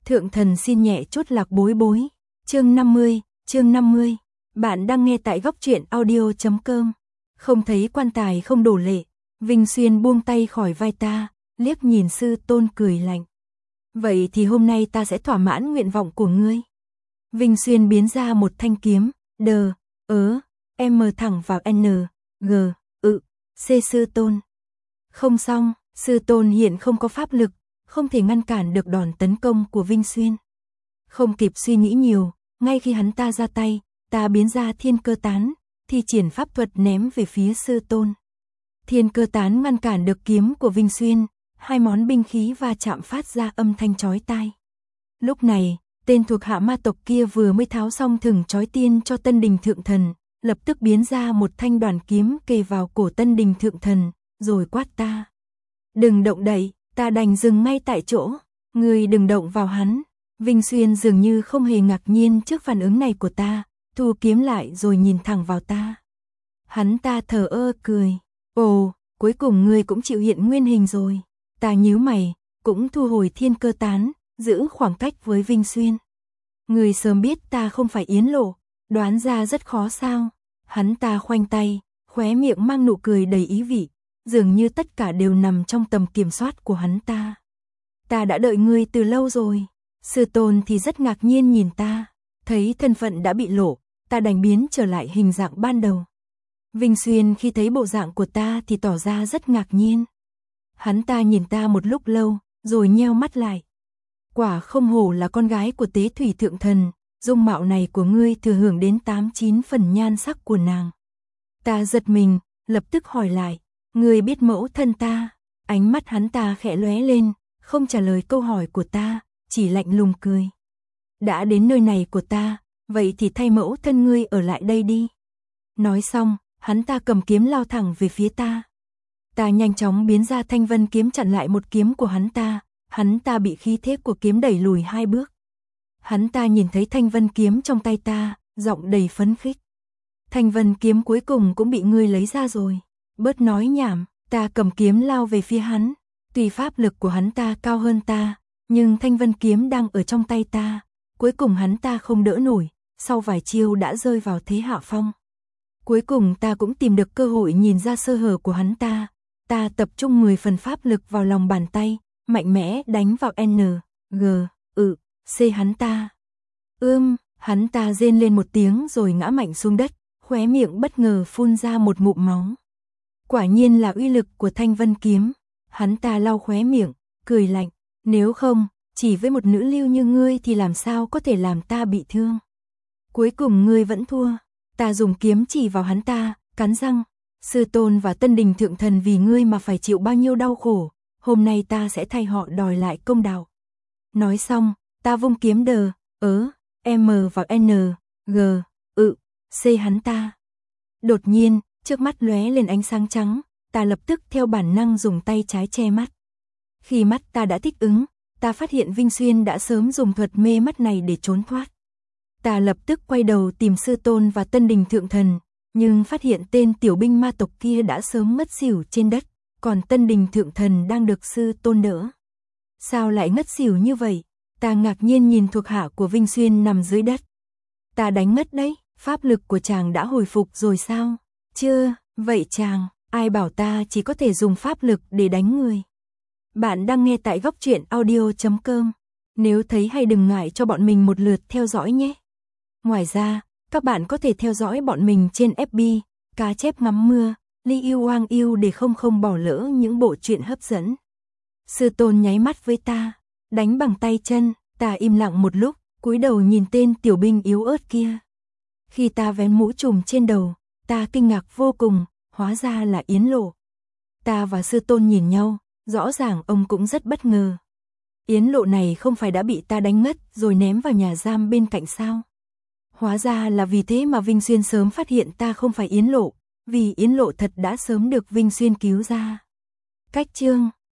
Thượng thần xin nhẹ chút lạc bối bối. Chương 50. Bạn đang nghe tại góc truyện audio.com. Không thấy quan tài không đổ lệ. Vinh Xuyên buông tay khỏi vai ta, liếc nhìn sư tôn cười lạnh. Vậy thì hôm nay ta sẽ thỏa mãn nguyện vọng của ngươi. Vinh Xuyên biến ra một thanh kiếm, M thẳng vào C sư tôn. Không xong, sư tôn hiện không có pháp lực, không thể ngăn cản được đòn tấn công của Vinh Xuyên. Không kịp suy nghĩ nhiều, ngay khi hắn ta ra tay, ta biến ra thiên cơ tán, thi triển pháp thuật ném về phía sư tôn. Thiên cơ tán ngăn cản được kiếm của Vinh Xuyên, hai món binh khí va chạm phát ra âm thanh chói tai. Lúc này, tên thuộc hạ ma tộc kia vừa mới tháo xong thừng chói tiên cho Tân Đình Thượng Thần, lập tức biến ra một thanh đoàn kiếm kề vào cổ Tân Đình Thượng Thần, rồi quát ta. Đừng động đậy, ta đành dừng ngay tại chỗ, ngươi đừng động vào hắn. Vinh Xuyên dường như không hề ngạc nhiên trước phản ứng này của ta, thu kiếm lại rồi nhìn thẳng vào ta. Hắn ta thờ ơ cười, ồ, cuối cùng ngươi cũng chịu hiện nguyên hình rồi. Ta nhíu mày, cũng thu hồi thiên cơ tán, giữ khoảng cách với Vinh Xuyên. Ngươi sớm biết ta không phải Yến Lộ, đoán ra rất khó sao? Hắn ta khoanh tay, khóe miệng mang nụ cười đầy ý vị, dường như tất cả đều nằm trong tầm kiểm soát của hắn ta. Ta đã đợi ngươi từ lâu rồi. Sư tôn thì rất ngạc nhiên nhìn ta, thấy thân phận đã bị lộ, ta đành biến trở lại hình dạng ban đầu. Vinh Xuyên khi thấy bộ dạng của ta thì tỏ ra rất ngạc nhiên. Hắn ta nhìn ta một lúc lâu, rồi nheo mắt lại. Quả không hổ là con gái của Tế Thủy Thượng Thần, dung mạo này của ngươi thừa hưởng đến 8-9 phần nhan sắc của nàng. Ta giật mình, lập tức hỏi lại, ngươi biết mẫu thân ta? Ánh mắt hắn ta khẽ lóe lên, không trả lời câu hỏi của ta, chỉ lạnh lùng cười. Đã đến nơi này của ta, vậy thì thay mẫu thân ngươi ở lại đây đi. Nói xong, hắn ta cầm kiếm lao thẳng về phía ta. Ta nhanh chóng biến ra thanh vân kiếm chặn lại một kiếm của hắn ta bị khí thế của kiếm đẩy lùi 2 bước. Hắn ta nhìn thấy thanh vân kiếm trong tay ta, giọng đầy phấn khích. Thanh vân kiếm cuối cùng cũng bị ngươi lấy ra rồi. Bớt nói nhảm, ta cầm kiếm lao về phía hắn. Tuy pháp lực của hắn ta cao hơn ta, nhưng thanh vân kiếm đang ở trong tay ta. Cuối cùng hắn ta không đỡ nổi, sau vài chiêu đã rơi vào thế hạ phong. Cuối cùng ta cũng tìm được cơ hội nhìn ra sơ hở của hắn ta. Ta tập trung 10 phần pháp lực vào lòng bàn tay, mạnh mẽ đánh vào C hắn ta. Hắn ta rên lên một tiếng rồi ngã mạnh xuống đất, khóe miệng bất ngờ phun ra một ngụm máu. Quả nhiên là uy lực của thanh vân kiếm. Hắn ta lau khóe miệng, cười lạnh, nếu không, chỉ với một nữ lưu như ngươi thì làm sao có thể làm ta bị thương. Cuối cùng ngươi vẫn thua. Ta dùng kiếm chỉ vào hắn ta, cắn răng, sư tôn và Tân Đình Thượng Thần vì ngươi mà phải chịu bao nhiêu đau khổ, hôm nay ta sẽ thay họ đòi lại công đạo. Nói xong, ta vung kiếm M vào C hắn ta. Đột nhiên, trước mắt lóe lên ánh sáng trắng, ta lập tức theo bản năng dùng tay trái che mắt. Khi mắt ta đã thích ứng, ta phát hiện Vinh Xuyên đã sớm dùng thuật mê mắt này để trốn thoát. Ta lập tức quay đầu tìm sư tôn và Tân Đình Thượng Thần, nhưng phát hiện tên tiểu binh ma tộc kia đã sớm ngất xỉu trên đất, còn Tân Đình Thượng Thần đang được sư tôn đỡ. Sao lại ngất xỉu như vậy? Ta ngạc nhiên nhìn thuộc hạ của Vinh Xuyên nằm dưới đất. Ta đánh ngất đấy, pháp lực của chàng đã hồi phục rồi sao? Chưa, vậy chàng, ai bảo ta chỉ có thể dùng pháp lực để đánh người. Bạn đang nghe tại góc truyện audio.com. Nếu thấy hay đừng ngại cho bọn mình một lượt theo dõi nhé. Ngoài ra, các bạn có thể theo dõi bọn mình trên FB, Cá Chép Ngắm Mưa, Li Yêu Hoang Yêu để không bỏ lỡ những bộ truyện hấp dẫn. Sư tôn nháy mắt với ta, đánh bằng tay chân, ta im lặng một lúc, cúi đầu nhìn tên tiểu binh yếu ớt kia. Khi ta vén mũ trùm trên đầu, ta kinh ngạc vô cùng, hóa ra là Yến Lộ. Ta và sư tôn nhìn nhau, rõ ràng ông cũng rất bất ngờ. Yến Lộ này không phải đã bị ta đánh ngất rồi ném vào nhà giam bên cạnh sao? Hóa ra là vì thế mà Vinh Xuyên sớm phát hiện ta không phải Yến Lộ, vì Yến Lộ thật đã sớm được Vinh Xuyên cứu ra. Cách chương